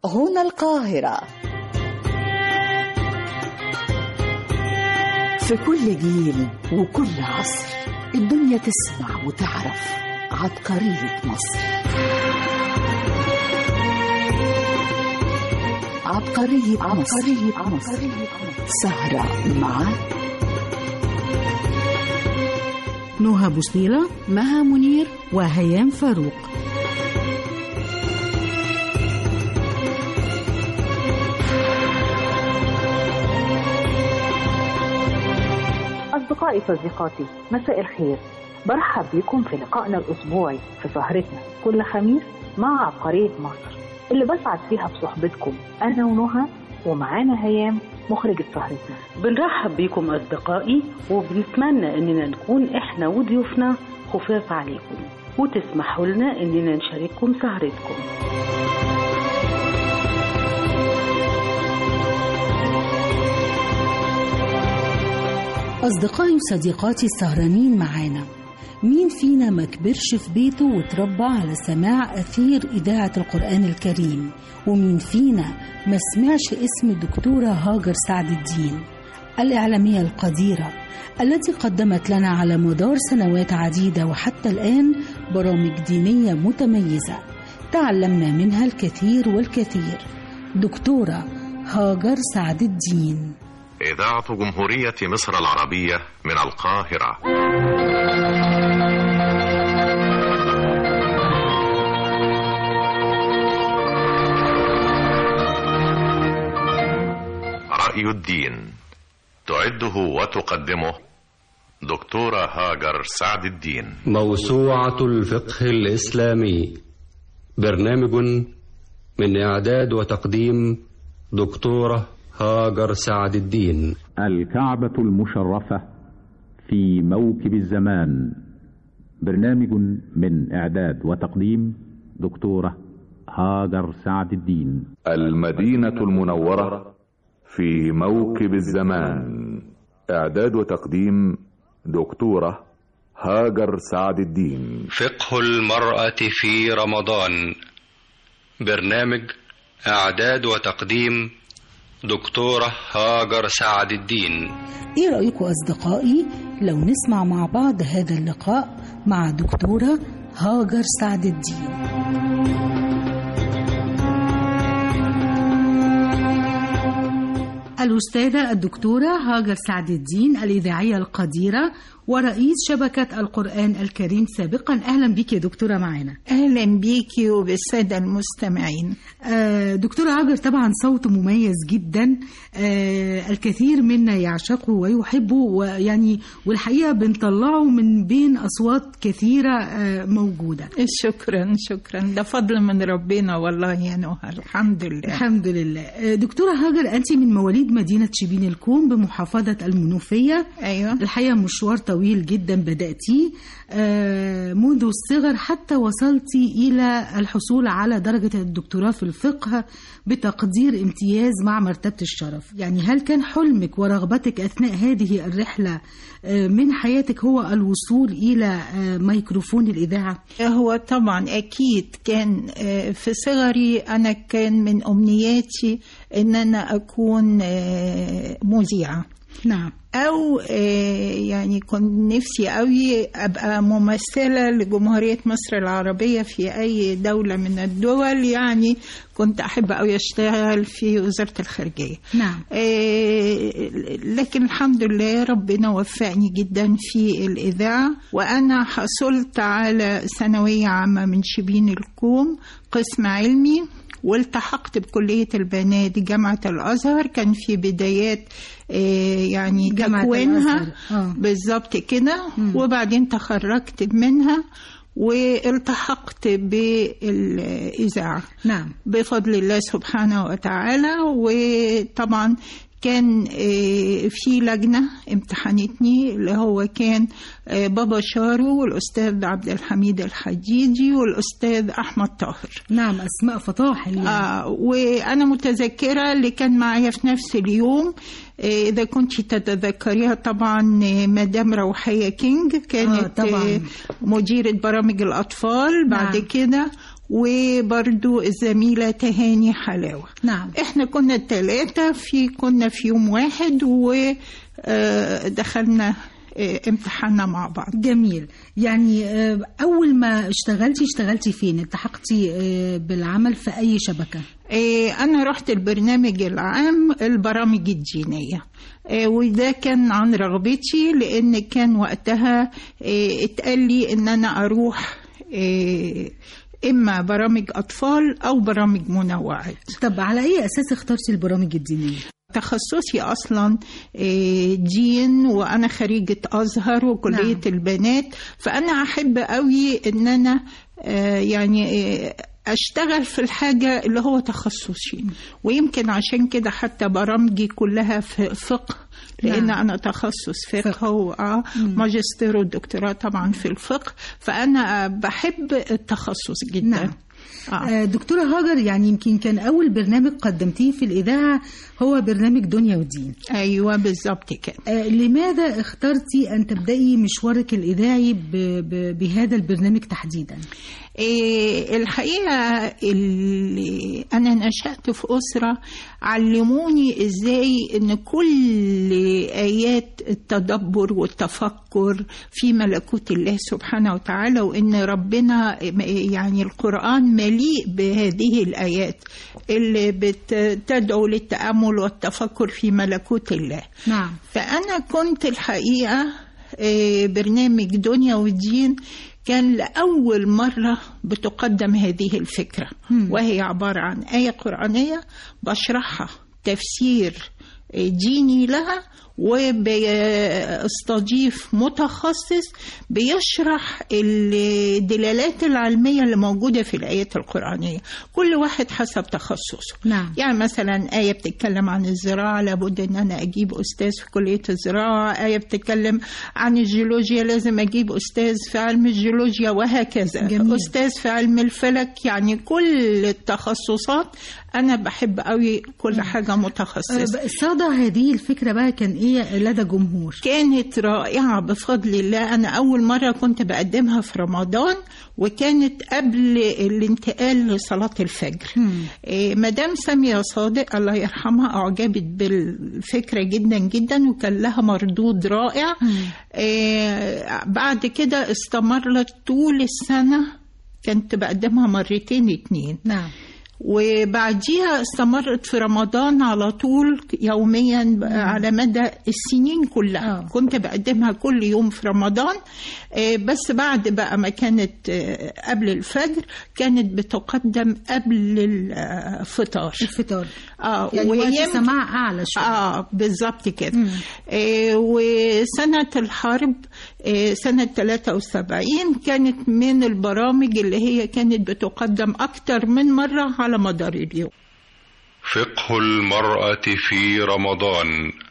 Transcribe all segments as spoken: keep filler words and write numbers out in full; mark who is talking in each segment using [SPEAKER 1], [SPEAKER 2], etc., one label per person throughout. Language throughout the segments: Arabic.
[SPEAKER 1] هنا القاهرة. في كل جيل وكل عصر الدنيا تسمع وتعرف عبقرية مصر. عبقرية عبقرية مصر. سهرة مع
[SPEAKER 2] نهى بوصيلة، مها منير، وهيام فاروق.
[SPEAKER 3] أصدقائي صديقاتي، مساء الخير. برحب بكم في لقائنا الأسبوعي في سهرتنا كل خميس مع عبقرية مصر، اللي بسعد فيها بصحبتكم أنا ونهى، ومعانا هيام مخرجة سهرتنا.
[SPEAKER 4] بنرحب بكم أصدقائي، وبنتمنى أننا نكون إحنا وضيوفنا خفاف عليكم، وتسمحوا لنا أننا نشارككم سهرتكم.
[SPEAKER 2] أصدقائي وصديقاتي السهرانين معانا، مين فينا ما كبرش في بيته وتربى على سماع أثير إذاعة القرآن الكريم؟ ومين فينا ما سمعش اسم الدكتورة هاجر سعد الدين، الإعلامية القديرة التي قدمت لنا على مدار سنوات عديدة وحتى الآن برامج دينية متميزة تعلمنا منها الكثير والكثير. دكتورة هاجر سعد الدين.
[SPEAKER 5] إذاعة جمهورية مصر العربية من القاهرة. رأي الدين، تعده وتقدمه دكتورة هاجر سعد الدين.
[SPEAKER 6] موسوعة الفقه الإسلامي، برنامج من إعداد وتقديم دكتورة هاجر سعد الدين.
[SPEAKER 7] الكعبة المشرفة في موكب الزمان، برنامج من إعداد وتقديم دكتورة هاجر سعد الدين.
[SPEAKER 8] المدينة المنورة في موكب الزمان، إعداد وتقديم دكتورة هاجر سعد الدين.
[SPEAKER 6] فقه المرأة في رمضان، برنامج إعداد وتقديم دكتورة هاجر سعد الدين.
[SPEAKER 2] ايه رأيكم أصدقائي لو نسمع مع بعض هذا اللقاء مع دكتورة هاجر سعد الدين؟ الأستاذة الدكتورة هاجر سعد الدين، الإذاعية القديرة ورئيس شبكة القرآن الكريم سابقا. أهلا بك يا دكتورة معنا.
[SPEAKER 9] أهلا بك وبالسادة المستمعين.
[SPEAKER 2] آه دكتورة هاجر طبعا صوت مميز جدا، آه الكثير منا يعشقه ويحبه، ويعني والحقيقة بنطلعه من بين أصوات كثيرة آه موجودة.
[SPEAKER 9] شكرا شكرا، ده فضل من ربنا والله يا نهى، الحمد لله.
[SPEAKER 2] الحمد لله. آه دكتورة هاجر، أنت من مواليد مدينة شبين الكوم بمحافظة المنوفية.
[SPEAKER 9] أيوة.
[SPEAKER 2] الحقيقة مشوار طويل جدا بدأتيه منذ الصغر حتى وصلتي إلى الحصول على درجة الدكتوراه في الفقه بتقدير امتياز مع مرتبة الشرف. يعني هل كان حلمك ورغبتك أثناء هذه الرحلة من حياتك هو الوصول إلى ميكروفون الإذاعة؟
[SPEAKER 9] هو طبعا أكيد كان في صغري، أنا كان من أمنياتي أن أنا أكون مذيعة.
[SPEAKER 2] نعم.
[SPEAKER 9] أو يعني كنت نفسي قوي أبقى ممثلة لجمهورية مصر العربية في أي دولة من الدول. يعني كنت أحب قوي أشتغل في وزارة الخارجية.
[SPEAKER 2] نعم.
[SPEAKER 9] لكن الحمد لله ربنا وفقني جدا في الإذاعة، وأنا حصلت على ثانوية عامة من شبين الكوم قسم علمي، والتحقت بكلية البنات جامعة الأزهر. كان في بدايات يعني تكوينها بالضبط كده، وبعدين تخرجت منها والتحقت بالإذاعة.
[SPEAKER 2] نعم.
[SPEAKER 9] بفضل الله سبحانه وتعالى. وطبعا كان في لجنة امتحنتني، اللي هو كان بابا شارو والأستاذ عبد الحميد الحجيجي والأستاذ أحمد طاهر.
[SPEAKER 2] نعم، أسماء فطاحل يعني.
[SPEAKER 9] آه وأنا متذكرة اللي كان معايا في نفس اليوم، إذا كنت تتذكريها طبعا، مدام روحية كينج كانت آه مديرة برامج الأطفال. بعد نعم. كده وبرضو الزميلة تهاني حلاوة.
[SPEAKER 2] نعم.
[SPEAKER 9] احنا كنا الثلاثة في كنا في يوم واحد ودخلنا امتحاننا مع بعض.
[SPEAKER 2] جميل. يعني أول ما اشتغلتي اشتغلتي فين؟ التحقتي بالعمل في أي شبكة؟
[SPEAKER 9] أنا رحت البرنامج العام البرامج الدينية، وده كان عن رغبتي، لأن كان وقتها اتقال لي إن أنا أروح إما برامج أطفال أو برامج منوعات.
[SPEAKER 2] طب على أي أساس اخترتي البرامج الدينية؟
[SPEAKER 9] تخصصي أصلا دين، وأنا خريجة أزهر وكلية نعم. البنات، فأنا أحب قوي إن أنا يعني أشتغل في الحاجة اللي هو تخصصي، ويمكن عشان كده حتى برامجي كلها في فقه، لأن نعم. أنا تخصص فقه وماجستير والدكتوراه طبعا في الفقه، فأنا بحب التخصص جدا.
[SPEAKER 2] نعم. آه. دكتورة هاجر، يعني يمكن كان أول برنامج قدمتيه في الإذاعة هو برنامج دنيا ودين.
[SPEAKER 9] أيوة بالضبط كده.
[SPEAKER 2] آه لماذا اخترتي أن تبدأي مشوارك الإذاعي ب- ب- بهذا البرنامج تحديدا؟
[SPEAKER 9] إيه الحقيقة اللي أنا نشأت في أسرة علموني إزاي إن كل آيات التدبر والتفكر في ملكوت الله سبحانه وتعالى، وإن ربنا يعني القرآن مليء بهذه الآيات اللي بتدعو للتأمل والتفكر في ملكوت الله.
[SPEAKER 2] نعم.
[SPEAKER 9] فأنا كنت الحقيقة برنامج دنيا ودين كان لأول مرة بتقدم هذه الفكرة، وهي عبارة عن آية قرآنية بشرحها تفسير ديني لها، وبيستضيف متخصص بيشرح الدلالات العلمية اللي موجودة في الآيات القرآنية، كل واحد حسب تخصصه.
[SPEAKER 2] نعم.
[SPEAKER 9] يعني مثلا آية بتتكلم عن الزراعة، لابد أن أنا أجيب أستاذ في كلية الزراعة. آية بتتكلم عن الجيولوجيا، لازم أجيب أستاذ في علم الجيولوجيا، وهكذا. جميل. أستاذ في علم الفلك، يعني كل التخصصات أنا بحب قوي كل حاجة متخصصة.
[SPEAKER 2] صدى هذه الفكرة بقى كان إيه لدى جمهور؟
[SPEAKER 9] كانت رائعة بفضل الله. أنا أول مرة كنت بقدمها في رمضان، وكانت قبل الانتقال لصلاة الفجر. إيه مدام سامية صادق الله يرحمها أعجبت بالفكرة جدا جدا، وكان لها مردود رائع. إيه بعد كده استمرت طول السنة، كنت بقدمها مرتين اتنين.
[SPEAKER 2] نعم.
[SPEAKER 9] وبعديها استمرت في رمضان على طول يوميا مم. على مدى السنين كلها. أوه. كنت بقدمها كل يوم في رمضان، بس بعد بقى ما كانت قبل الفجر كانت بتقدم قبل الفطار.
[SPEAKER 2] الفطار
[SPEAKER 9] اه
[SPEAKER 2] يعني وقت سماع اعلى شويه.
[SPEAKER 9] اه بالظبط كده. آه وسنه الحرب آه سنه ثلاثة وسبعين كانت من البرامج اللي هي كانت بتقدم اكتر من مره على مدار اليوم.
[SPEAKER 6] فقه المرأة في رمضان،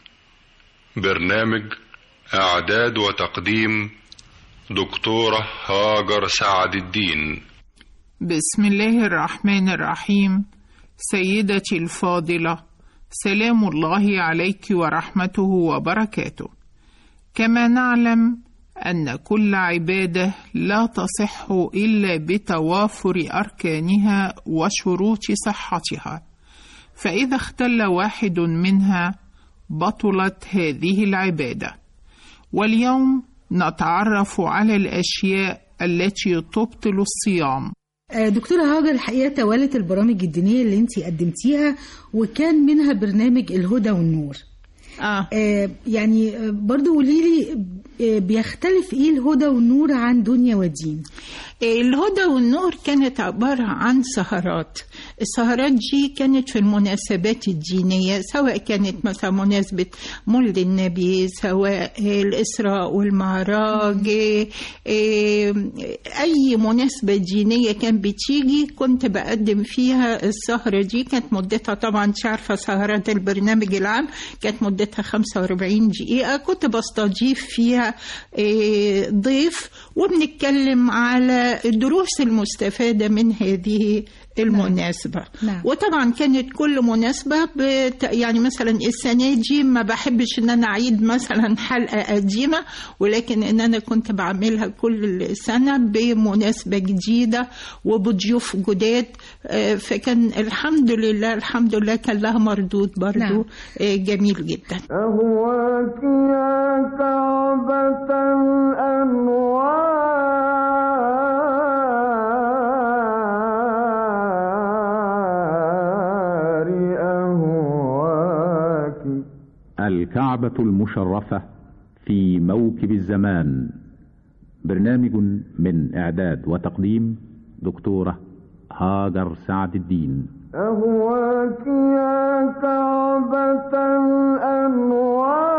[SPEAKER 6] برنامج اعداد وتقديم دكتورة هاجر سعد الدين.
[SPEAKER 10] بسم الله الرحمن الرحيم. سيدتي الفاضلة، سلام الله عليك ورحمته وبركاته. كما نعلم أن كل عبادة لا تصح إلا بتوافر أركانها وشروط صحتها، فإذا اختل واحد منها بطلت هذه العبادة. واليوم نتعرف على الأشياء التي تبطل الصيام.
[SPEAKER 2] دكتورة هاجر، الحقيقة توالت البرامج الدينية اللي انتي قدمتيها، وكان منها برنامج الهدى والنور.
[SPEAKER 9] آه.
[SPEAKER 2] آه يعني برضو قوليلي بيختلف ايه الهدى والنور عن دنيا ودين؟
[SPEAKER 9] الهدى والنور كانت عبارة عن سهرات. السهرات دي كانت في المناسبات الدينية، سواء كانت مثلا مناسبة مولد النبي، سواء الإسراء والمعراج، أي مناسبة دينية كان بتيجي كنت بقدم فيها السهرة دي. كانت مدتها طبعا عارفة سهرات البرنامج العام كانت مدتها خمسة وأربعين دقيقة. كنت بستضيف فيها ضيف وبنتكلم على والدروس المستفادة من هذه المناسبة.
[SPEAKER 2] نعم.
[SPEAKER 9] وطبعا كانت كل مناسبة بت... يعني مثلا السنة دي ما بحبش ان انا اعيد مثلا حلقة قديمة، ولكن ان انا كنت بعملها كل سنة بمناسبة جديدة وبضيوف جداد، فكان الحمد لله الحمد لله كان لها مردود برضو. نعم. جميل جدا.
[SPEAKER 11] أهواك يا كعبة الأنوار
[SPEAKER 7] الكعبة المشرفة في موكب الزمان، برنامج من إعداد وتقديم دكتورة هاجر سعد الدين.
[SPEAKER 11] أهواك يا كعبة الأنوار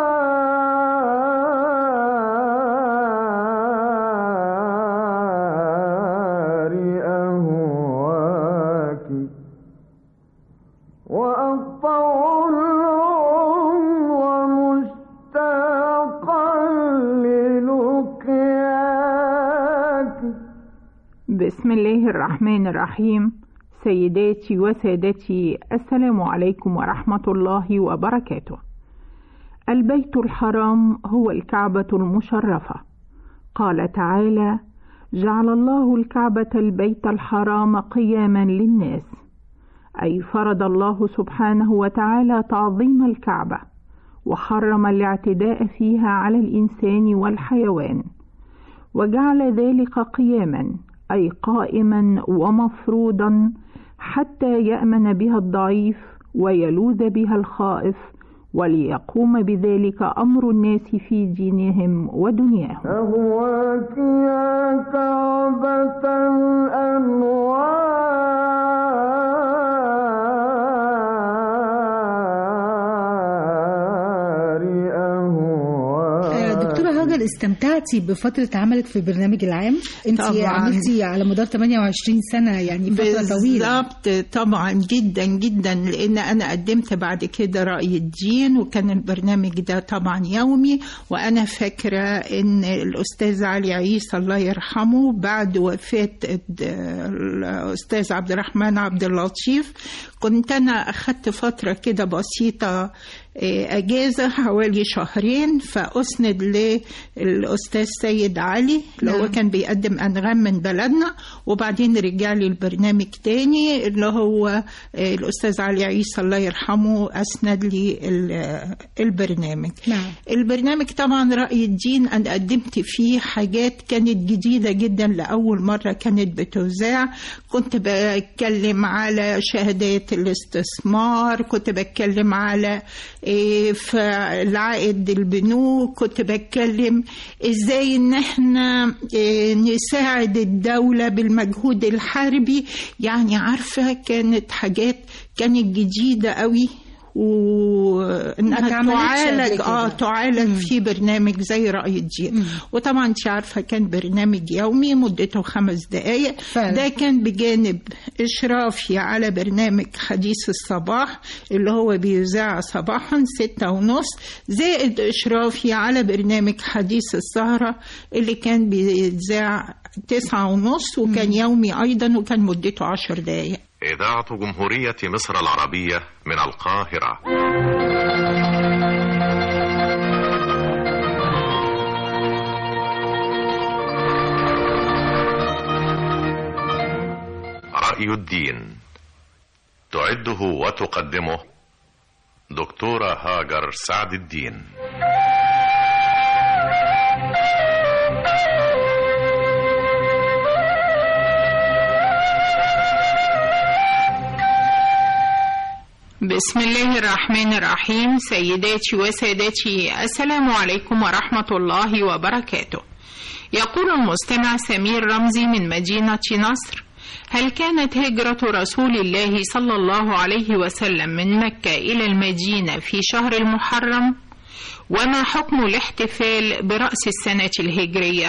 [SPEAKER 11] أهواك وأقطع
[SPEAKER 10] بسم الله الرحمن الرحيم. سيداتي وسادتي، السلام عليكم ورحمة الله وبركاته. البيت الحرام هو الكعبة المشرفة. قال تعالى: جعل الله الكعبة البيت الحرام قياما للناس، أي فرض الله سبحانه وتعالى تعظيم الكعبة، وحرم الاعتداء فيها على الإنسان والحيوان، وجعل ذلك قياما أي قائما ومفروضا حتى يأمن بها الضعيف ويلوذ بها الخائف، وليقوم بذلك أمر الناس في دينهم ودنياهم.
[SPEAKER 11] أهواك يا كعبة الأنوار
[SPEAKER 2] استمتعتي بفترة عملك في البرنامج العام؟ انت عملتي على مدار ثمانية وعشرين سنة، يعني فترة طويلة.
[SPEAKER 9] بالضبط، طبعا جدا جدا، لان انا قدمت بعد كده رأي الدين، وكان البرنامج ده طبعا يومي. وانا فاكرة ان الاستاذ علي عيسى الله يرحمه بعد وفاة الاستاذ عبد الرحمن عبد اللطيف كنت انا اخدت فترة كده بسيطة أجازة حوالي شهرين، فأسند للأستاذ سيد علي اللي هو كان بيقدم أنغام من بلدنا، وبعدين رجع لي البرنامج تاني اللي هو الأستاذ علي عيسى الله يرحمه أسند لي البرنامج.
[SPEAKER 2] نعم.
[SPEAKER 9] البرنامج طبعا رأي الدين أنا قدمت فيه حاجات كانت جديدة جدا، لأول مرة كانت بتذاع. كنت بتكلم على شهادات الاستثمار، كنت بتكلم على فالعائد البنوك، كنت بتكلم ازاي ان احنا نساعد الدولة بالمجهود الحربي. يعني عارفة كانت حاجات كانت جديدة قوي، وانها تعالج اه تعالج مم. في برنامج زي رأي الدين. مم. وطبعا انت عارفه كان برنامج يومي مدته خمس دقائق. ده كان بجانب اشرافي على برنامج حديث الصباح اللي هو بيذاع صباحا ستة ونص، زائد اشرافي على برنامج حديث السهرة اللي كان بيذاع تسعة ونص، وكان مم. يومي ايضا، وكان مدته عشر دقائق.
[SPEAKER 5] إذاعة جمهورية مصر العربية من القاهرة. رأي الدين، تعده وتقدمه دكتورة هاجر سعد الدين.
[SPEAKER 10] بسم الله الرحمن الرحيم. سيداتي وسادتي، السلام عليكم ورحمة الله وبركاته. يقول المستمع سمير رمزي من مدينة نصر: هل كانت هجرة رسول الله صلى الله عليه وسلم من مكة إلى المدينة في شهر المحرم؟ وما حكم الاحتفال برأس السنة الهجرية؟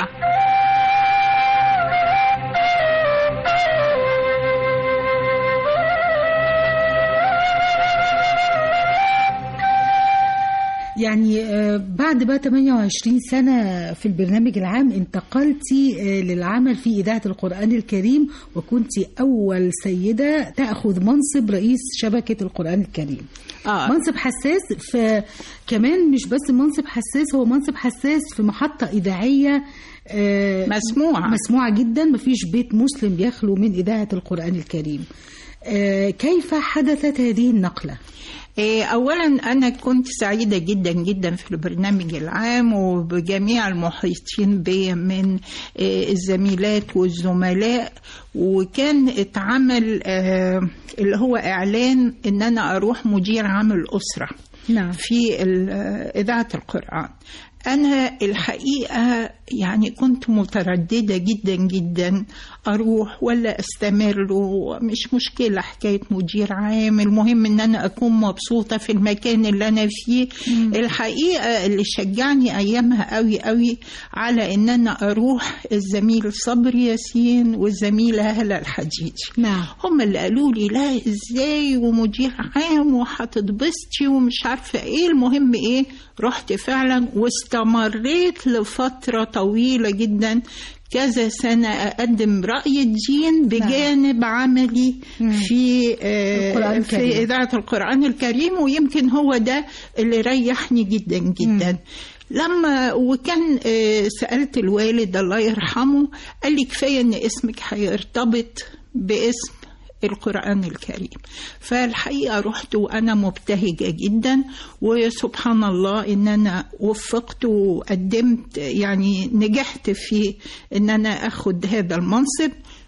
[SPEAKER 2] يعني بعد بقى ثمانية وعشرين سنة في البرنامج العام انتقلتي للعمل في إذاعة القرآن الكريم، وكنت أول سيدة تأخذ منصب رئيس شبكة القرآن الكريم. آه. منصب حساس، فكمان مش بس منصب حساس، هو منصب حساس في محطة إذاعية
[SPEAKER 9] مسموعة
[SPEAKER 2] مسموعة جدا، مفيش بيت مسلم يخلو من إذاعة القرآن الكريم. كيف حدثت هذه النقلة؟
[SPEAKER 9] أولا أنا كنت سعيدة جدا جدا في البرنامج العام وبجميع المحيطين بي من الزميلات والزملاء، وكان اتعمل اللي هو إعلان إن أنا أروح مدير عام الأسرة
[SPEAKER 2] نعم.
[SPEAKER 9] في إذاعة القرآن. أنا الحقيقة يعني كنت مترددة جدا جدا أروح ولا أستمر، ومش مشكلة حكاية مدير عام، المهم إن أنا أكون مبسوطة في المكان اللي أنا فيه. مم. الحقيقة اللي شجعني أيامها قوي قوي على إن أنا أروح الزميل صبري ياسين والزميلة هلا الحديدي.
[SPEAKER 2] نعم.
[SPEAKER 9] هم اللي قالوا لي لا إزاي ومدير عام وهتتبسطي ومش عارفة إيه. المهم إيه، رحت فعلا واستمريت لفترة طويلة جدا، كذا سنة أقدم رأي الدين بجانب نعم. عملي في آه في إذاعة القرآن الكريم، ويمكن هو ده اللي ريحني جدا جدا. مم. لما وكان آه سألت الوالد الله يرحمه، قال لي كفاية إن اسمك هيرتبط باسم القرآن الكريم. فالحقيقة رحت وأنا مبتهجة جدا، وسبحان الله إن أنا وفقت وقدمت، يعني نجحت في إن أنا أخذ هذا المنصب.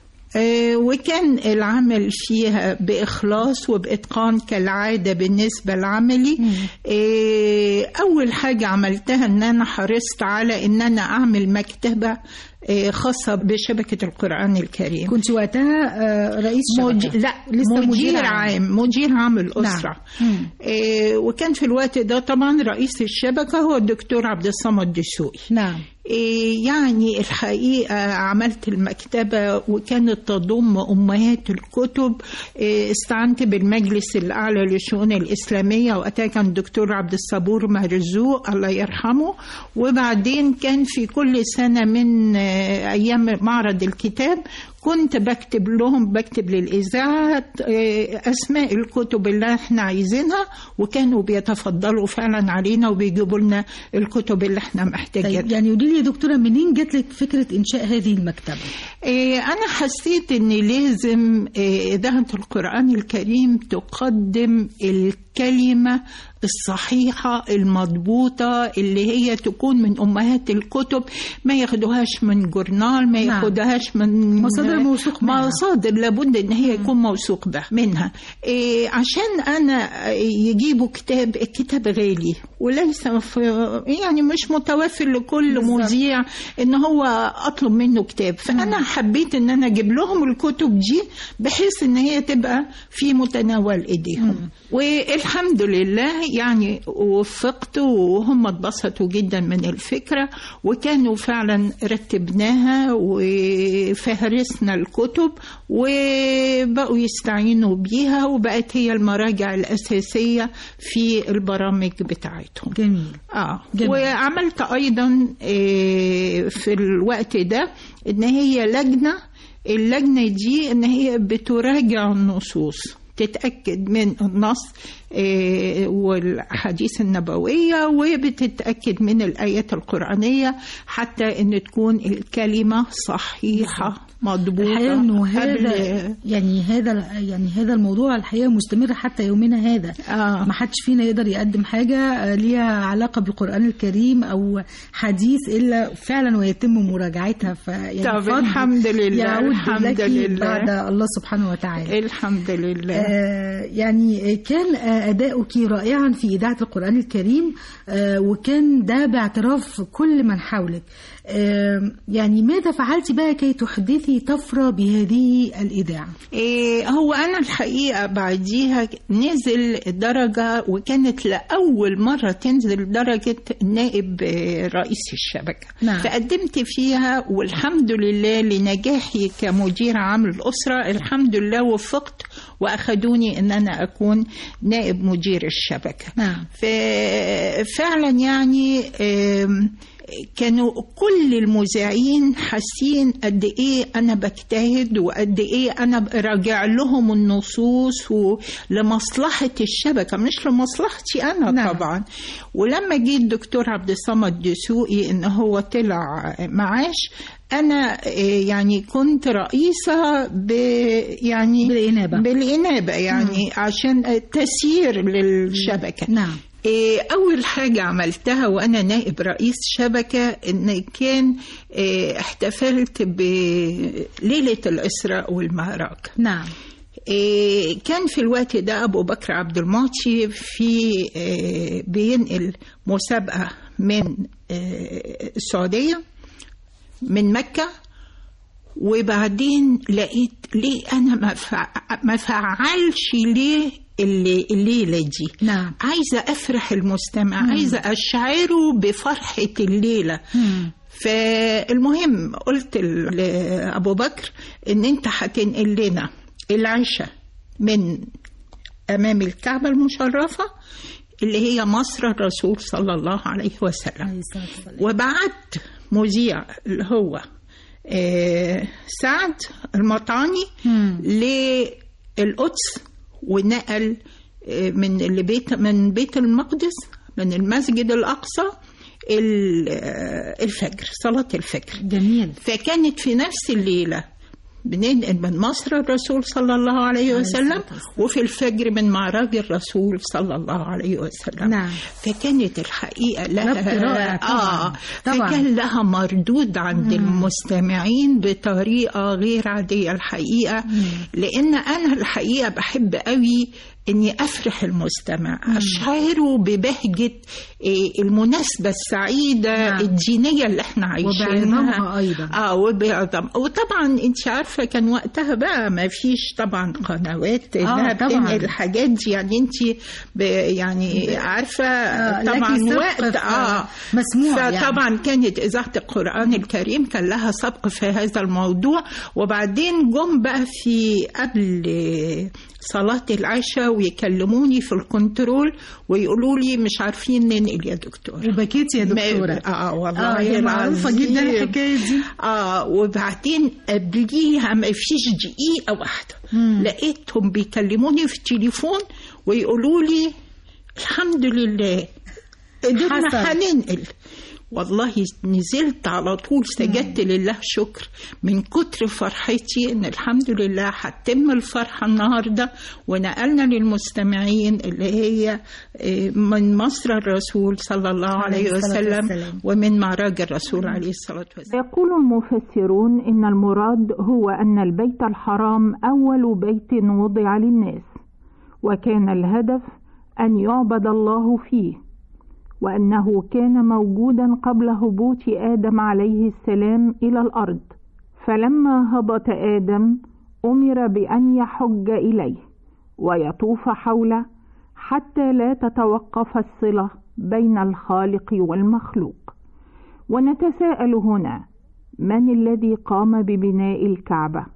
[SPEAKER 9] وكان العمل فيها بإخلاص وبإتقان كالعادة. بالنسبة لعملي أول حاجة عملتها إن أنا حرصت على إن أنا أعمل مكتبة خاصة بشبكة القرآن الكريم.
[SPEAKER 2] كنت وقتها رئيس شبكة؟
[SPEAKER 9] مج... لا لسه مدير, مدير عام. عام مدير عام الأسرة. نعم. إيه وكان في الوقت ده طبعا رئيس الشبكة هو الدكتور عبد الصمد دسوقي.
[SPEAKER 2] نعم.
[SPEAKER 9] إيه يعني الحقيقة عملت المكتبة وكانت تضم أمهات الكتب. إيه استعنت بالمجلس الأعلى للشؤون الإسلامية، وقتها كان الدكتور عبد الصبور مرزوق الله يرحمه. وبعدين كان في كل سنة من أيام معرض الكتاب كنت بكتب لهم، بكتب للإذاعة أسماء الكتب اللي احنا عايزينها، وكانوا بيتفضلوا فعلا علينا وبيجيبوا لنا الكتب اللي احنا محتاجينها.
[SPEAKER 2] طيب يعني قولي لي يا دكتورة، منين جات لك فكرة إنشاء هذه المكتبة؟
[SPEAKER 9] أنا حسيت إن لازم إذاعة القرآن الكريم تقدم الكلمة الصحيحة المضبوطة اللي هي تكون من أمهات الكتب، ما ياخدوهاش من جورنال، ما ياخدوهاش من
[SPEAKER 2] مصادر موثوق منها.
[SPEAKER 9] مصادر لابد إن هي يكون موثوق بها منها. إيه عشان أنا يجيبوا كتاب، الكتاب غالي وليس يعني مش متوفر لكل مذيع إن هو أطلب منه كتاب. فأنا حبيت إن أنا أجيب لهم الكتب دي بحيث إن هي تبقى في متناول إيديهم. والحمد لله يعني وفقت، وهم اتبسطوا جدا من الفكرة، وكانوا فعلا رتبناها وفهرسنا الكتب وبقوا يستعينوا بيها، وبقت هي المراجع الأساسية في البرامج بتاعتهم.
[SPEAKER 2] جميل.
[SPEAKER 9] آه. جميل. وعملت أيضا في الوقت ده إن هي لجنة، اللجنة دي إن هي بتراجع النصوص، تتأكد من النص والحديث النبوية، وبتتأكد من الآيات القرآنية حتى أن تكون الكلمة صحيحة مضبوطة.
[SPEAKER 2] إنه هذا يعني هذا يعني هذا الموضوع الحقيقة مستمر حتى يومنا هذا. آه. ما حدش فينا يقدر يقدم حاجة ليها علاقة بالقرآن الكريم أو حديث إلا فعلا ويتم مراجعتها.
[SPEAKER 9] طب الحمد لله، الحمد لله
[SPEAKER 2] بعد الله سبحانه وتعالى.
[SPEAKER 9] الحمد لله.
[SPEAKER 2] آه يعني كان أداؤك رائعا في إذاعة القرآن الكريم، آه وكان ده باعتراف كل من حولك. آه يعني ماذا فعلت بقى كي تحدثي طفرة بهذه الإذاعة؟
[SPEAKER 9] إيه هو أنا الحقيقة بعديها نزل درجة، وكانت لأول مرة تنزل درجة نائب رئيس الشبكة.
[SPEAKER 2] نعم.
[SPEAKER 9] فقدمت فيها والحمد لله لنجاحي كمدير عام الأسرة الحمد لله وفقت وأخذ وخدوني ان انا اكون نائب مدير الشبكة.
[SPEAKER 2] نعم.
[SPEAKER 9] ففعلا يعني كانوا كل المذيعين حاسين قد ايه انا بجتهد وقد ايه انا براجع لهم النصوص ولمصلحة الشبكة مش لمصلحتي انا. نعم. طبعا. ولما جه الدكتور عبد الصمد دسوقي ان هو طلع معاش، أنا يعني كنت رئيسة ب يعني
[SPEAKER 2] بالإنابة
[SPEAKER 9] بالإنابة يعني م. عشان تسيير للشبكة.
[SPEAKER 2] نعم.
[SPEAKER 9] أول حاجة عملتها وأنا نائب رئيس شبكة إن كان احتفلت بليلة الإسراء والمعراج.
[SPEAKER 2] نعم.
[SPEAKER 9] كان في الوقت ده أبو بكر عبد المعطي في بينقل مسابقة من السعودية من مكة، وبعدين لقيت ليه أنا ما ما فعلش ليه اللي الليلة دي.
[SPEAKER 2] نعم.
[SPEAKER 9] عايزة أفرح المستمع. مم. عايزة أشعره بفرحة الليلة. مم. فالمهم قلت لأبو بكر إن أنت هتنقل لنا العشاء من أمام الكعبة المشرفة اللي هي مصر الرسول صلى الله عليه وسلم، وبعت مذيع اللي هو سعد المطعني للقدس، ونقل من اللي بيت من بيت المقدس من المسجد الأقصى الفجر، صلاة الفجر.
[SPEAKER 2] جميل.
[SPEAKER 9] فكانت في نفس الليلة بننقل من مصر الرسول صلى الله عليه وسلم، وفي الفجر من معراج الرسول صلى الله عليه وسلم.
[SPEAKER 2] نعم.
[SPEAKER 9] فكانت الحقيقة لها
[SPEAKER 2] آه
[SPEAKER 9] طبعا. فكان لها مردود عند مم. المستمعين بطريقة غير عادية الحقيقة. مم. لأن أنا الحقيقة بحب قوي إني أفرح المستمع، مم. أشعره ببهجة المناسبة السعيدة. نعم. الدينية اللي احنا عايشينها
[SPEAKER 2] أيضا.
[SPEAKER 9] آه وبعظم. وطبعا انت عارفة كان وقتها بقى ما فيش طبعا قنوات انها
[SPEAKER 2] آه
[SPEAKER 9] بتنقل الحاجات دي، يعني انت يعني عارفة. آه طبعا وقت اه
[SPEAKER 2] مسموع.
[SPEAKER 9] فطبعا
[SPEAKER 2] يعني.
[SPEAKER 9] كانت إذاعة القرآن الكريم كان لها سبق في هذا الموضوع. وبعدين جم بقى في قبل صلاة العشاء ويكلموني في الكنترول ويقولوا لي مش عارفين ننقل يا دكتور.
[SPEAKER 2] وبكيت يا دكتورة.
[SPEAKER 9] اه والله
[SPEAKER 2] آه معروفة جدا الحكاية دي.
[SPEAKER 9] اه وبعدين قبليها ما فيش دقيقة واحدة مم. لقيتهم بيكلموني في التليفون ويقولوا لي الحمد لله قدرنا هننقل. والله نزلت على طول سجدت لله شكر من كتر فرحتي ان الحمد لله هتتم الفرحة النهاردة، ونقلنا للمستمعين اللي هي من مصر الرسول صلى الله عليه وسلم ومن معراج الرسول عليه الصلاة والسلام.
[SPEAKER 3] يقول المفسرون إن المراد هو أن البيت الحرام أول بيت وضع للناس، وكان الهدف أن يعبد الله فيه، وأنه كان موجودا قبل هبوط آدم عليه السلام إلى الأرض، فلما هبط آدم أمر بأن يحج إليه ويطوف حوله حتى لا تتوقف الصلة بين الخالق والمخلوق. ونتساءل هنا من الذي قام ببناء الكعبة؟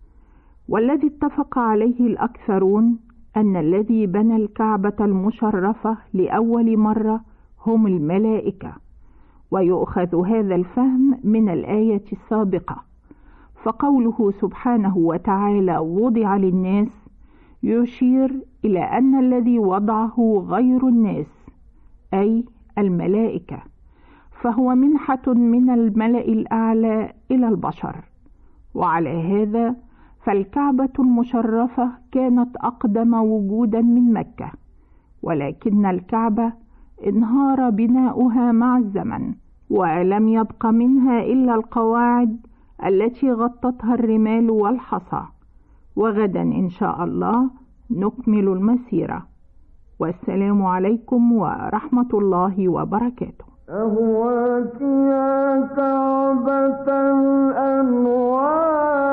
[SPEAKER 3] والذي اتفق عليه الأكثرون أن الذي بنى الكعبة المشرفة لأول مرة هم الملائكة، ويؤخذ هذا الفهم من الآية السابقة، فقوله سبحانه وتعالى وضع للناس يشير إلى أن الذي وضعه غير الناس أي الملائكة، فهو منحة من الملأ الأعلى إلى البشر. وعلى هذا فالكعبة المشرفة كانت أقدم وجودا من مكة، ولكن الكعبة انهار بناؤها مع الزمن، ولم يبق منها إلا القواعد التي غطتها الرمال والحصى. وغدا إن شاء الله نكمل المسيرة، والسلام عليكم ورحمة الله وبركاته.
[SPEAKER 11] أهواك يا كعبة الأنوار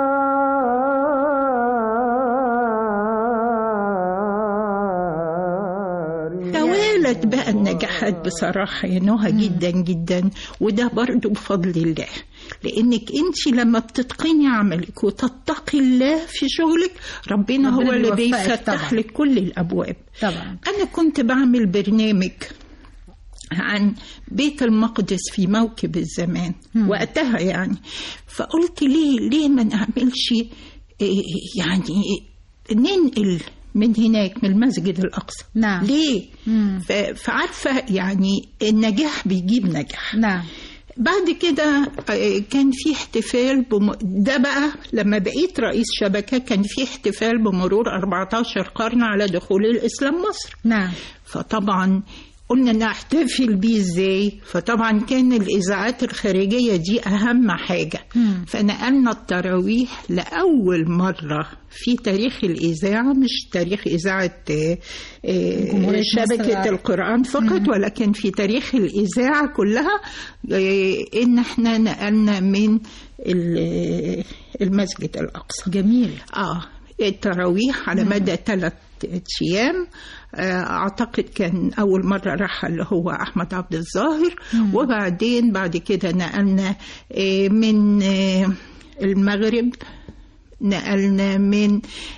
[SPEAKER 9] توالي نالت بقى النجاحات بصراحة يا نهى جدا جدا، وده برضو بفضل الله، لأنك أنت لما بتتقني عملك وتتقي الله في شغلك ربنا, ربنا هو اللي بيفتح لك كل الأبواب.
[SPEAKER 2] طبعا.
[SPEAKER 9] أنا كنت بعمل برنامج عن بيت المقدس في موكب الزمان مم. وقتها يعني، فقلت ليه ليه ما نعملش يعني ننقل من هناك من المسجد الأقصى.
[SPEAKER 2] نعم.
[SPEAKER 9] ليه؟ فعارفة يعني النجاح بيجيب نجاح.
[SPEAKER 2] نعم.
[SPEAKER 9] بعد كده كان في احتفال بم... ده بقى لما بقيت رئيس شبكة كان في احتفال بمرور أربعة عشر قرن على دخول الإسلام مصر.
[SPEAKER 2] نعم.
[SPEAKER 9] فطبعا قلنا نحتفل بيه ازاي، فطبعا كان الإذاعات الخارجية دي أهم حاجة. مم. فنقلنا التراويح لأول مرة في تاريخ الإذاعة، مش تاريخ إذاعة شبكة القرآن فقط، مم. ولكن في تاريخ الإذاعة كلها، إن احنا نقلنا من المسجد الأقصى.
[SPEAKER 2] جميل.
[SPEAKER 9] آه التراويح على مدى ثلاث أيام. أعتقد كان أول مرة راح اللي هو أحمد عبد الظاهر، مم. وبعدين بعد كده نقلنا من المغرب، نقلنا من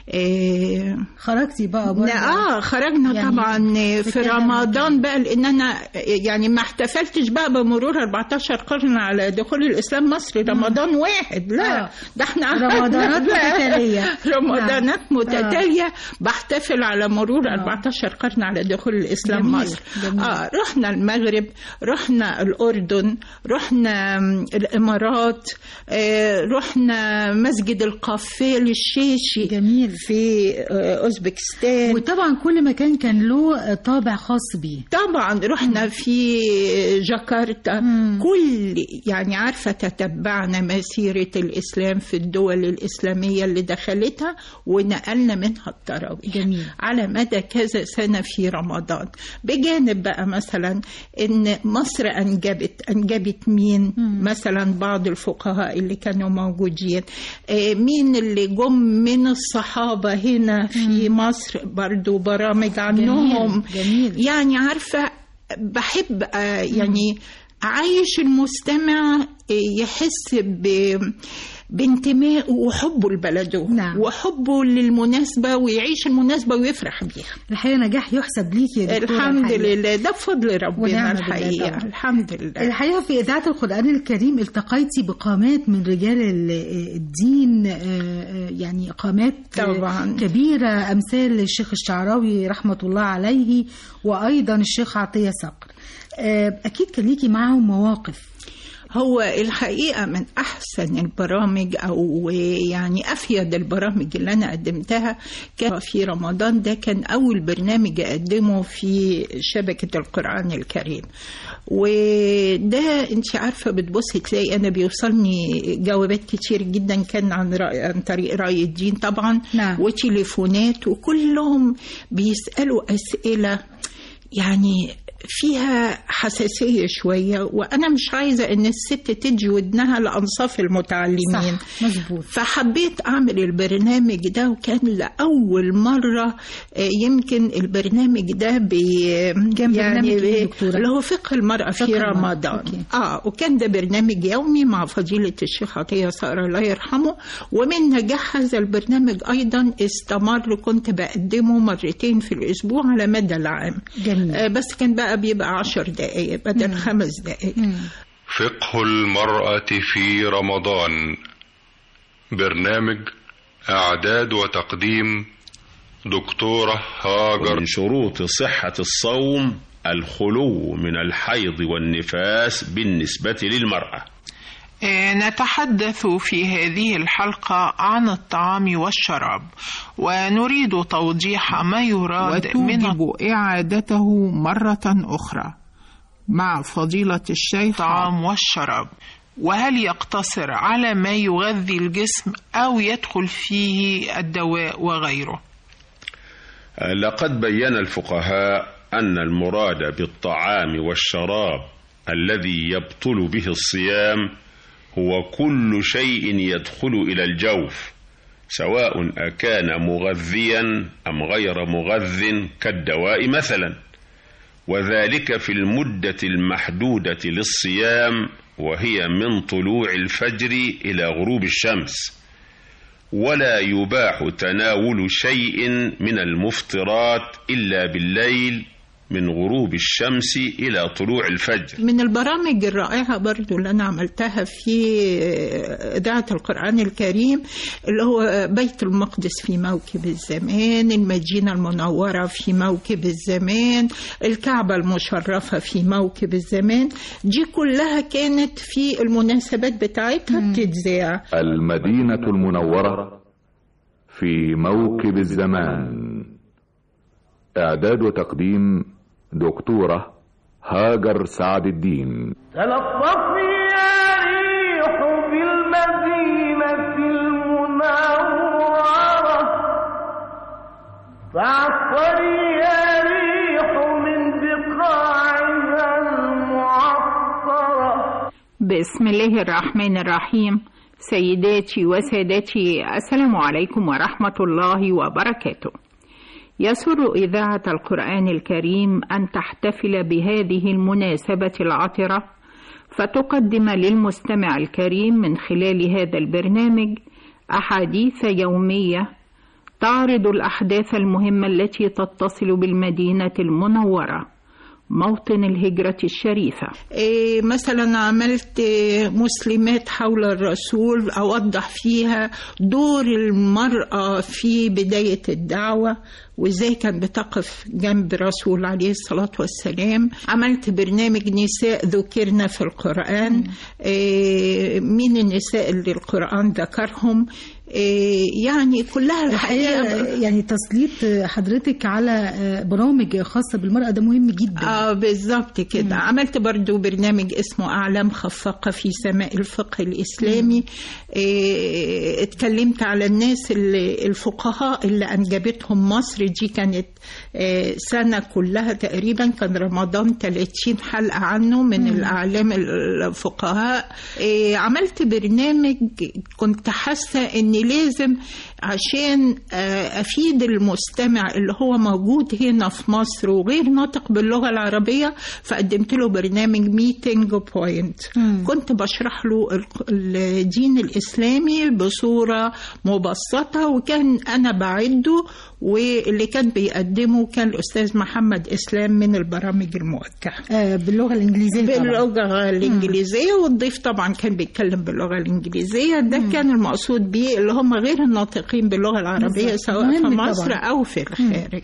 [SPEAKER 2] آه خرجتي بقى بره.
[SPEAKER 9] اه خرجنا يعني طبعا في رمضان بقى، لان انا يعني ما احتفلتش بقى بمرور أربعة عشر قرن على دخول الاسلام مصر رمضان واحد، لا آه. ده احنا
[SPEAKER 2] رمضانات متتاليه
[SPEAKER 9] رمضانات آه. متتاليه بحتفل على مرور آه. أربعة عشر قرن على دخول الاسلام جميل. مصر جميل. اه رحنا المغرب، رحنا الاردن، رحنا الامارات، آه رحنا مسجد القاف في الشيشي
[SPEAKER 2] جميل
[SPEAKER 9] في أوزبكستان.
[SPEAKER 2] وطبعا كل مكان كان له طابع خاص بيه.
[SPEAKER 9] طبعا رحنا مم. في جاكرتا. مم. كل يعني عارفة تتبعنا مسيرة الإسلام في الدول الإسلامية اللي دخلتها ونقلنا منها التراويح
[SPEAKER 2] جميل.
[SPEAKER 9] على مدى كذا سنة في رمضان. بجانب بقى مثلا إن مصر أنجبت أنجبت مين؟ مم. مثلا بعض الفقهاء اللي كانوا موجودين، مين اللي جم من الصحابة هنا في مم. مصر، برضو برامج عنهم.
[SPEAKER 2] جميل. جميل.
[SPEAKER 9] يعني عارفة بحب يعني أعيش المستمع يحس ب بانتمائه وحبه لبلده.
[SPEAKER 2] نعم.
[SPEAKER 9] وحبه للمناسبة ويعيش المناسبة ويفرح بيها.
[SPEAKER 2] الحقيقة نجاح يحسب ليك يا دكتورة.
[SPEAKER 9] الحمد لله، ده بفضل ربنا الحقيقة. الحمد لله.
[SPEAKER 2] الحقيقة في إذاعة القرآن الكريم التقيتي بقامات من رجال الدين، يعني قامات
[SPEAKER 9] طبعا
[SPEAKER 2] كبيرة أمثال الشيخ الشعراوي رحمة الله عليه، وأيضا الشيخ عطية صقر. أكيد كان ليكي معهم مواقف.
[SPEAKER 9] هو الحقيقة من أحسن البرامج أو يعني أفيد البرامج اللي أنا قدمتها كان في رمضان. ده كان أول برنامج أقدمه في شبكة القرآن الكريم، وده أنت عارفة بتبصي تلاقي أنا بيوصلني جوابات كتير جدا كان عن, عن طريق رأي الدين طبعا.
[SPEAKER 2] نعم.
[SPEAKER 9] وتليفونات، وكلهم بيسألوا أسئلة يعني فيها حساسية شوية، وأنا مش عايزة إن الست تدي ودنها لأنصاف المتعلمين.
[SPEAKER 2] صح. مظبوط.
[SPEAKER 9] فحبيت أعمل البرنامج ده، وكان لأول مرة يمكن البرنامج ده بي يعني بي اللي هو فقه المرأة في فقه رمضان. آه وكان ده برنامج يومي مع فضيلة الشيخ عطية صقر الله يرحمه. ومن نجاح هذا البرنامج أيضا استمر، كنت بقدمه مرتين في الأسبوع على مدى العام.
[SPEAKER 2] جميل.
[SPEAKER 9] آه بس كان بقى بيبقى عشر دقائق بدل مم. خمس دقائق. مم.
[SPEAKER 6] فقه المرأة في رمضان، برنامج إعداد وتقديم دكتورة هاجر.
[SPEAKER 12] من شروط صحة الصوم الخلو من الحيض والنفاس بالنسبة للمرأة.
[SPEAKER 10] نتحدث في هذه الحلقة عن الطعام والشراب، ونريد توضيح ما يراد من
[SPEAKER 13] إعادته مرة أخرى مع فضيلة الشيخ
[SPEAKER 10] الطعام والشراب، وهل يقتصر على ما يغذي الجسم أو يدخل فيه الدواء وغيره؟
[SPEAKER 12] لقد بين الفقهاء أن المراد بالطعام والشراب الذي يبطل به الصيام هو كل شيء يدخل إلى الجوف، سواء أكان مغذيا أم غير مغذ كالدواء مثلا. وذلك في المدة المحدودة للصيام، وهي من طلوع الفجر إلى غروب الشمس. ولا يباح تناول شيء من المفطرات إلا بالليل من غروب الشمس إلى طلوع الفجر.
[SPEAKER 9] من البرامج الرائعة برضو اللي أنا عملتها في إذاعة القرآن الكريم اللي هو بيت المقدس في موكب الزمان، المدينة المنورة في موكب الزمان، الكعبة المشرفة في موكب الزمان، دي كلها كانت في المناسبات بتاعتها بتتذاع.
[SPEAKER 8] المدينة المنورة في موكب الزمان، إعداد وتقديم دكتورة هاجر سعد الدين.
[SPEAKER 11] تلطفي يا ريح بالمدينة المنورة، فعطري يا ريح من بقاعها المعطرة.
[SPEAKER 10] بسم الله الرحمن الرحيم. سيداتي وسادتي، السلام عليكم ورحمة الله وبركاته. يسر إذاعة القرآن الكريم أن تحتفل بهذه المناسبة العطرة، فتقدم للمستمع الكريم من خلال هذا البرنامج أحاديث يومية تعرض الأحداث المهمة التي تتصل بالمدينة المنورة موطن الهجرة الشريفة.
[SPEAKER 9] إيه مثلا عملت مسلمات حول الرسول، أوضح فيها دور المرأة في بداية الدعوة وإزاي كان بتقف جنب رسول عليه الصلاة والسلام. عملت برنامج نساء ذكرنا في القرآن، إيه مين النساء اللي القرآن ذكرهم، إيه يعني كلها
[SPEAKER 2] الحقيقة. يعني تسليط حضرتك على برامج خاصة بالمرأة ده مهم جدا.
[SPEAKER 9] اه بالظبط كده. مم. عملت برضو برنامج اسمه أعلام خفاقة في سماء الفقه الإسلامي. إيه اتكلمت على الناس اللي الفقهاء اللي أنجبتهم مصر، دي كانت إيه سنة كلها تقريبا، كان رمضان ثلاثين حلقة عنه من مم. الأعلام الفقهاء. إيه عملت برنامج كنت حاسة إن لازم عشان أفيد المستمع اللي هو موجود هنا في مصر وغير ناطق باللغة العربية، فقدمت له برنامج ميتينج بوينت. كنت بشرح له الدين الإسلامي بصورة مبسطة، وكان أنا بعده، واللي كان بيقدمه كان الأستاذ محمد إسلام من البرامج الموجهة
[SPEAKER 2] آه باللغة الإنجليزية.
[SPEAKER 9] باللغة الإنجليزية، والضيف طبعا كان بيتكلم باللغة الإنجليزية. ده مم. كان المقصود بيه اللي هم غير الناطقين باللغة العربية سواء في مصر طبعا. أو في الخارج.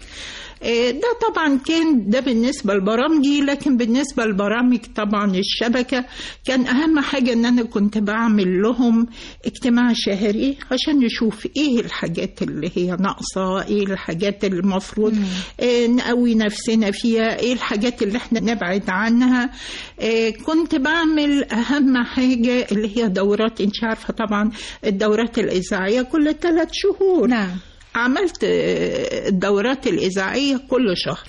[SPEAKER 9] ده طبعا كان ده بالنسبة لبرامجي، لكن بالنسبة لبرامج طبعا الشبكة كان أهم حاجة أن أنا كنت بعمل لهم اجتماع شهري عشان نشوف إيه الحاجات اللي هي ناقصة، إيه الحاجات اللي المفروض نقوي نفسنا فيها، إيه الحاجات اللي احنا نبعد عنها. كنت بعمل أهم حاجة اللي هي دورات، انت عارفة طبعا الدورات الإذاعية كل ثلاث شهور.
[SPEAKER 2] نعم.
[SPEAKER 9] عملت الدورات الإذاعية كل شهر.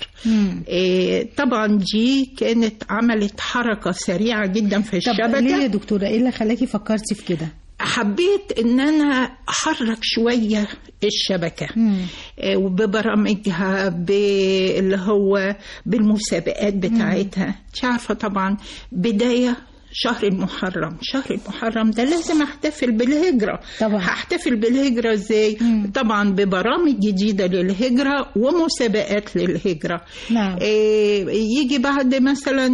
[SPEAKER 9] إيه طبعا دي كانت عملت حركة سريعة جدا في الشبكة.
[SPEAKER 2] طب ليه يا دكتورة، ايه اللي خلاكي فكرتي في كده؟
[SPEAKER 9] حبيت ان انا احرك شوية الشبكة إيه وببرامجها اللي هو بالمسابقات بتاعتها. مش عارفة طبعا بداية شهر المحرم، شهر المحرم ده لازم احتفل بالهجرة. طبعا هحتفل بالهجرة ازاي؟ مم. طبعا ببرامج جديدة للهجرة ومسابقات للهجرة.
[SPEAKER 2] نعم.
[SPEAKER 9] إيه يجي بعد مثلا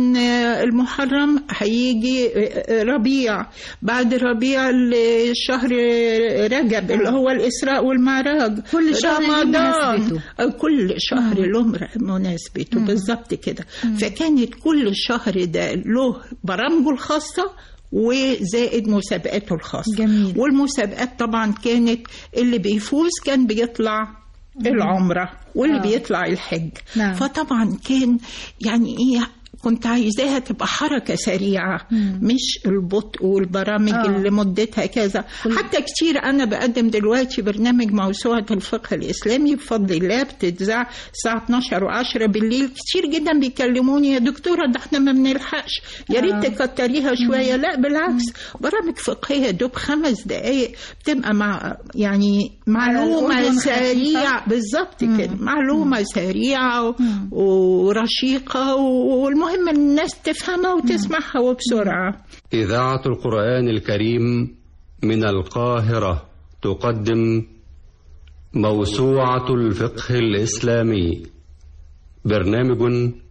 [SPEAKER 9] المحرم هيجي ربيع، بعد ربيع شهر رجب اللي هو الإسراء والمعراج،
[SPEAKER 2] كل شهر
[SPEAKER 9] رمضان، كل شهر له مناسبته بالظبط كده. فكانت كل شهر ده له برامجه خاصة وزائد مسابقاته الخاصة.
[SPEAKER 2] جميل.
[SPEAKER 9] والمسابقات طبعا كانت اللي بيفوز كان بيطلع العمرة واللي آه. بيطلع الحج.
[SPEAKER 2] نعم.
[SPEAKER 9] فطبعا كان يعني ايه كنت عايزاها تبقى حركة سريعة، مم. مش البطء والبرامج آه. اللي مدتها كذا. حتى كتير أنا بقدم دلوقتي برنامج موسوعة الفقه الإسلامي بفضل الله، بتتذاع الساعة اتناشر وعشرة بالليل. كتير جدا بيكلموني يا دكتورة ده احنا ما بنلحقش، يا ريت تكتريها شوية. لا بالعكس، برامج فقهية دوب خمس دقايق بتبقى مع يعني معلومة سريعة بالظبط كده، معلومة سريعة ورشيقة، والمهم الناس تفهمها وتسمعها وبسرعة.
[SPEAKER 14] إذاعة القرآن الكريم من القاهرة تقدم موسوعة الفقه الإسلامي، برنامج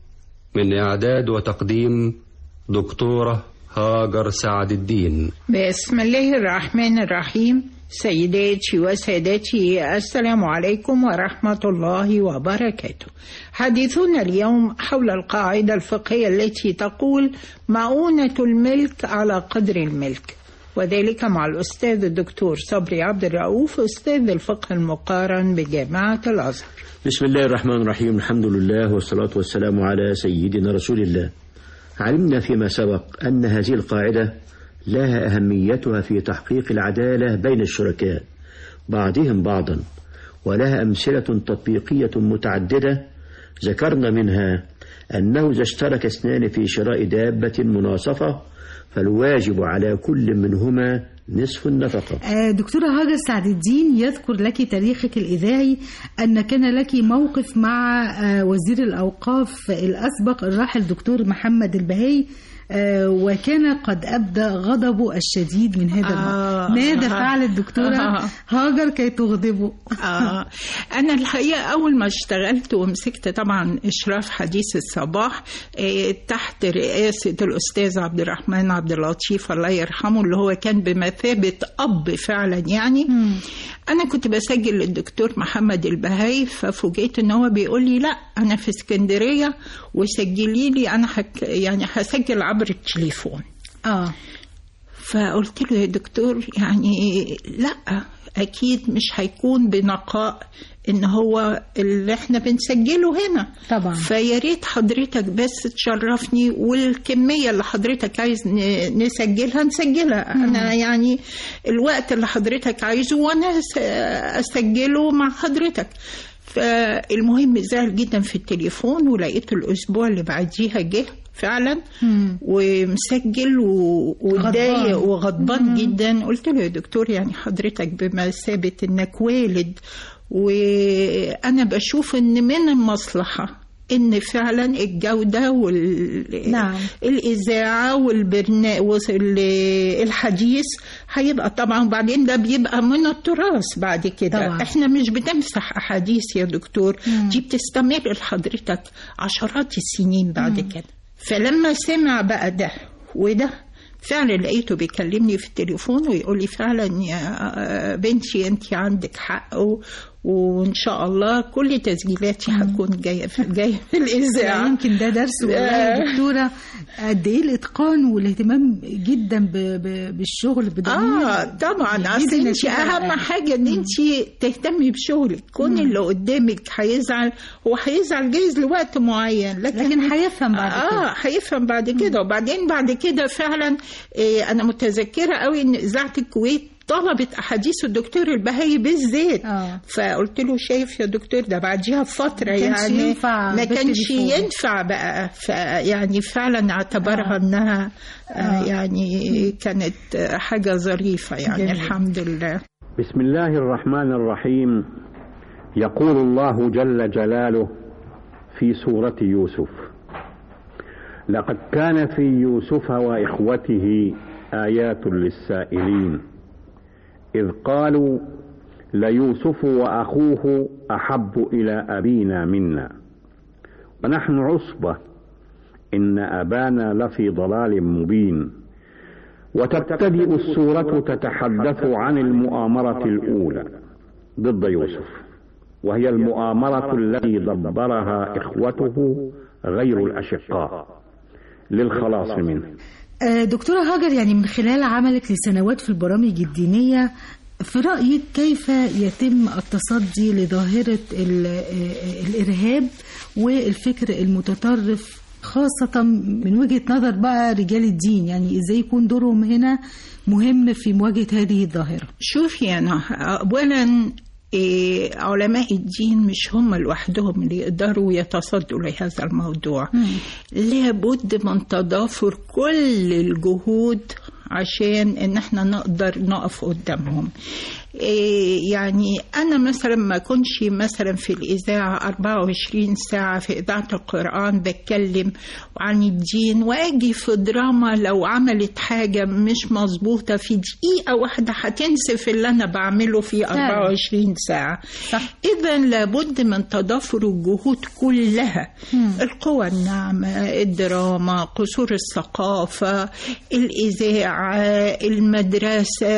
[SPEAKER 14] من إعداد وتقديم دكتورة هاجر سعد الدين.
[SPEAKER 9] بسم الله الرحمن الرحيم. سيداتي وسادتي، السلام عليكم ورحمة الله وبركاته. حديثنا اليوم حول القاعدة الفقهية التي تقول مؤونة الملك على قدر الملك، وذلك مع الأستاذ الدكتور صبري عبد الرؤوف، أستاذ الفقه المقارن بجامعة الأزهر.
[SPEAKER 15] بسم الله الرحمن الرحيم، الحمد لله والصلاة والسلام على سيدنا رسول الله. علمنا فيما سبق أن هذه القاعدة لها أهميتها في تحقيق العدالة بين الشركاء بعضهم بعضا، ولها أمثلة تطبيقية متعددة. ذكرنا منها أنه إذا اشترك اثنان في شراء دابة مناصفة فالواجب على كل منهما نصف النفقة.
[SPEAKER 2] دكتورة هاجر سعد الدين، يذكر لك تاريخك الإذاعي أن كان لك موقف مع وزير الأوقاف الأسبق الراحل دكتور محمد البهي، وكان قد أبدى غضبه الشديد من هذا
[SPEAKER 9] آه
[SPEAKER 2] الموضوع. ماذا
[SPEAKER 9] آه
[SPEAKER 2] فعلت الدكتورة آه هاجر كي تغضبه؟
[SPEAKER 9] آه أنا الحقيقة أول ما اشتغلت ومسكت طبعا إشراف حديث الصباح آه تحت رئاسة الأستاذ عبد الرحمن عبد اللطيف الله يرحمه، اللي هو كان بمثابة أب فعلا يعني. م. أنا كنت بسجل للدكتور محمد البهي، ففوجئت إن هو بيقول لي لا أنا في اسكندرية وسجلي لي، أنا حك يعني هسجل عبر التليفون. آه فقلت له يا دكتور يعني لا، أكيد مش هيكون بنقاء إن هو اللي إحنا بنسجله هنا
[SPEAKER 2] طبعا،
[SPEAKER 9] فيا ريت حضرتك بس تشرفني، والكمية اللي حضرتك عايز نسجلها نسجلها. مم. أنا يعني الوقت اللي حضرتك عايزه وأنا أسجله مع حضرتك. فالمهم زعل جدا في التليفون، ولقيت الأسبوع اللي بعديها جه فعلا مم. ومسجل وضايق وغضبان جدا. قلت له يا دكتور يعني حضرتك بمثابة انك والد، وانا بشوف ان من المصلحة ان فعلا الجودة والإذاعة والحديث هيبقى طبعا، بعدين ده بيبقى من التراث بعد كده طبعا. احنا مش بنمسح احاديث يا دكتور، مم. دي بتستمر لحضرتك عشرات السنين بعد مم. كده. فلما سمع بقى ده وده فعلا لقيته بيكلمني في التليفون ويقول لي فعلا يا بنتي انت عندك حق، وان شاء الله كل تسجيلاتي هتكون جايه في جايه في الاذاعه.
[SPEAKER 2] يمكن ده درس والله يا دكتوره قد ايه الاتقان والاهتمام جدا بالشغل بضمير.
[SPEAKER 9] اه طبعا، اصل انت اهم حاجه ان انت تهتمي بشغلك. كون اللي قدامك هيزعل، هو هيزعل جايز لوقت معين، لكن,
[SPEAKER 2] لكن هيفهم بعد كده.
[SPEAKER 9] اه هيفهم بعد كده. وبعدين بعد كده فعلا إيه، انا متذكره قوي ان اذاعه الكويت طلبت أحاديث الدكتور البهي بالذات. آه. فقلت له شايف يا دكتور ده بعديها بفترة يعني ما كانش ينفع بقى، فيعني فعلا اعتبرها آه. أنها آه. يعني كانت حاجة ظريفة يعني جميل. الحمد لله.
[SPEAKER 16] بسم الله الرحمن الرحيم. يقول الله جل جلاله في سورة يوسف: لقد كان في يوسف وإخوته آيات للسائلين إذ قالوا ليوسف وأخوه أحب إلى أبينا منا ونحن عصبة إن أبانا لفي ضلال مبين. وتبتدئ السورة تتحدث عن المؤامرة الأولى ضد يوسف، وهي المؤامرة التي دبرها إخوته غير الأشقاء للخلاص منه.
[SPEAKER 2] دكتورة هاجر، يعني من خلال عملك لسنوات في البرامج الدينية، في رأيك كيف يتم التصدي لظاهرة الإرهاب والفكر المتطرف خاصة من وجهة نظر بقى رجال الدين، يعني إزاي يكون دورهم هنا مهم في مواجهة هذه الظاهرة؟
[SPEAKER 9] شوفي أنا أولا إيه علماء الدين مش هم لوحدهم اللي يقدروا يتصدوا لهذا الموضوع. مم. لابد من تضافر كل الجهود عشان ان احنا نقدر نقف قدامهم. إيه يعني انا مثلا ما كنش مثلا في الاذاعه أربعة وعشرين ساعه في اذاعه القران بتكلم عن الدين، واجي في دراما لو عملت حاجه مش مظبوطه في دقيقه واحده هتنسف اللي انا بعمله في أربعة وعشرين ساعه. اذا لابد من تضافر الجهود كلها. مم. القوى الناعمه، الدراما، قصور الثقافه، الاذاعه، المدرسه،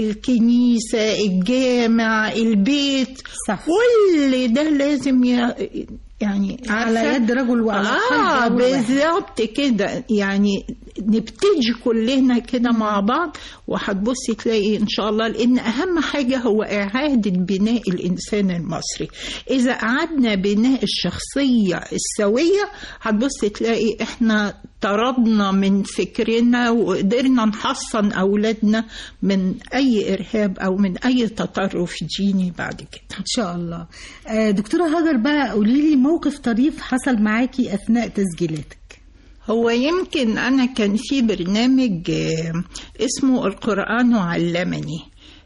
[SPEAKER 9] الكنيسه، الجامع، البيت. صح. كل ده لازم ي... يعني
[SPEAKER 2] على يد رجل وعلى
[SPEAKER 9] اه بالظبط كده، يعني نبتدي كلنا كده مع بعض وهتبصي تلاقي ان شاء الله، لان اهم حاجه هو اعاده بناء الانسان المصري. اذا اعدنا بناء الشخصيه السويه هتبصي تلاقي احنا طردنا من فكرنا وقدرنا نحصن اولادنا من اي ارهاب او من اي تطرف ديني بعد كده
[SPEAKER 2] ان شاء الله. دكتوره هاجر بقى قولي لي موقف طريف حصل معاكي اثناء تسجيلاتك.
[SPEAKER 9] هو يمكن أنا كان في برنامج اسمه القرآن علمني،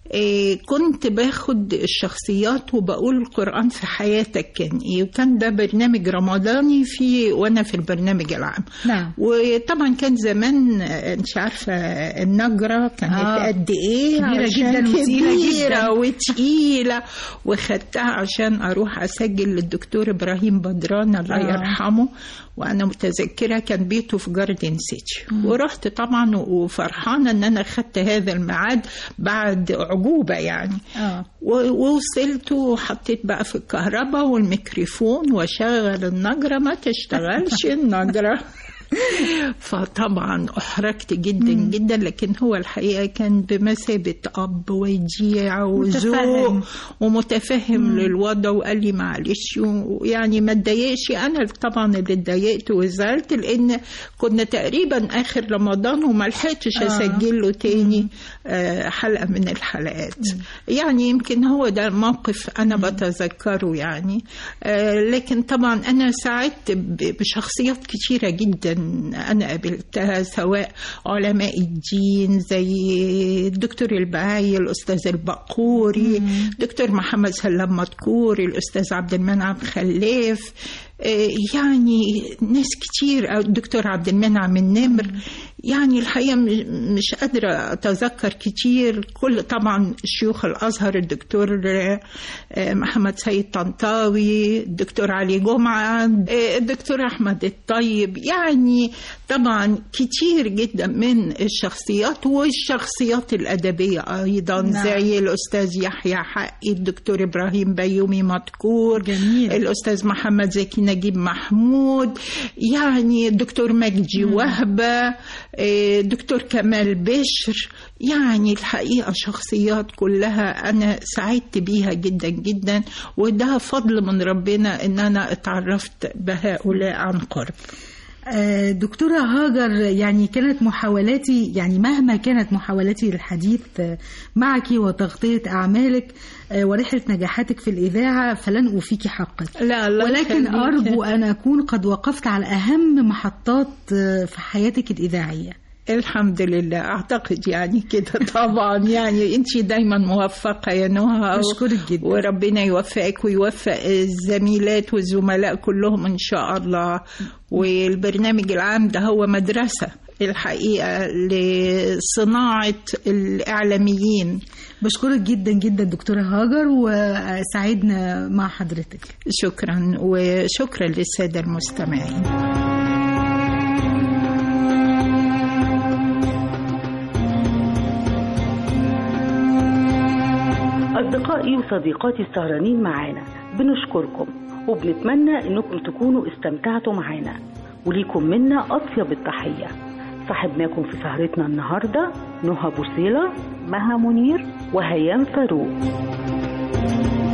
[SPEAKER 9] كنت باخد الشخصيات وبقول القرآن في حياتك كان ايه، وكان ده برنامج رمضاني في وانا في البرنامج العام. نعم. وطبعا كان زمان انت عارفه النجره كانت آه. قد ايه
[SPEAKER 2] كبيره جدا
[SPEAKER 9] كبيره وتقيله، وخدتها عشان اروح اسجل للدكتور ابراهيم بدران الله آه. يرحمه، وانا متذكره كان بيته في جاردن سيتي. ورحت طبعا وفرحانه ان انا خدت هذا الميعاد بعد عجوبه يعني. آه. ووصلت وحطيت بقى في الكهرباء والميكروفون وشغل النجره، ما تشتغلش النجره. فطبعا احرجت جدا مم. جدا، لكن هو الحقيقه كان بمثابه اب وديع وذوق ومتفهم مم. للوضع، وقال لي معلش يعني ما تضايقش. انا طبعا اللي اتضايقت وزعلت لان كنا تقريبا اخر رمضان وما لحقتش آه. اسجل له تاني آه حلقه من الحلقات. مم. يعني يمكن هو ده الموقف انا مم. بتذكره يعني. آه لكن طبعا انا ساعدت بشخصيات كتيره جدا أنا قابلتها، سواء علماء الدين زي الدكتور البعاي، الأستاذ البقوري، مم. دكتور محمد سلام مدكور، الأستاذ عبد المنعم خلاف، يعني ناس كتير، الدكتور عبد المنعم النمر. يعني الحقيقة مش قادرة أتذكر كتير. كل طبعا شيوخ الأزهر، الدكتور محمد سيد طنطاوي، الدكتور علي جمعة، الدكتور أحمد الطيب، يعني طبعا كتير جدا من الشخصيات والشخصيات الأدبية أيضا. نعم. زي الأستاذ يحيى حقي، الدكتور إبراهيم بيومي مدكور، جميل. الأستاذ محمد زكي نجيب محمود، يعني الدكتور مجدي وهبة، دكتور كمال بشر. يعني الحقيقة شخصيات كلها أنا سعدت بيها جدا جدا، وده فضل من ربنا إن أنا اتعرفت بهؤلاء عن قرب.
[SPEAKER 2] دكتورة هاجر، يعني كانت محاولاتي، يعني مهما كانت محاولاتي للحديث معك وتغطية أعمالك ورحلة نجاحاتك في الإذاعة فلن أوفيك حقك.
[SPEAKER 9] لا لا،
[SPEAKER 2] ولكن أرجو أن أكون قد وقفت على أهم محطات في حياتك الإذاعية.
[SPEAKER 9] الحمد لله، أعتقد يعني كده. طبعا يعني أنت دايما موفقة يا نهى،
[SPEAKER 2] أشكرك جدا،
[SPEAKER 9] وربنا يوفقك ويوفق الزميلات والزملاء كلهم إن شاء الله. والبرنامج العام ده هو مدرسة الحقيقة لصناعة الإعلاميين.
[SPEAKER 2] بشكرك جدا جدا دكتورة هاجر، وسعدنا مع حضرتك.
[SPEAKER 9] شكرا، وشكرا للسادة المستمعين.
[SPEAKER 4] أصدقائي وصديقاتي السهرانين معانا، بنشكركم وبنتمنى أنكم تكونوا استمتعتوا معانا، وليكم منا أطيب التحية. صاحبناكم في سهرتنا النهاردة نهى بوصيلة، مها منير، وهيام فاروق.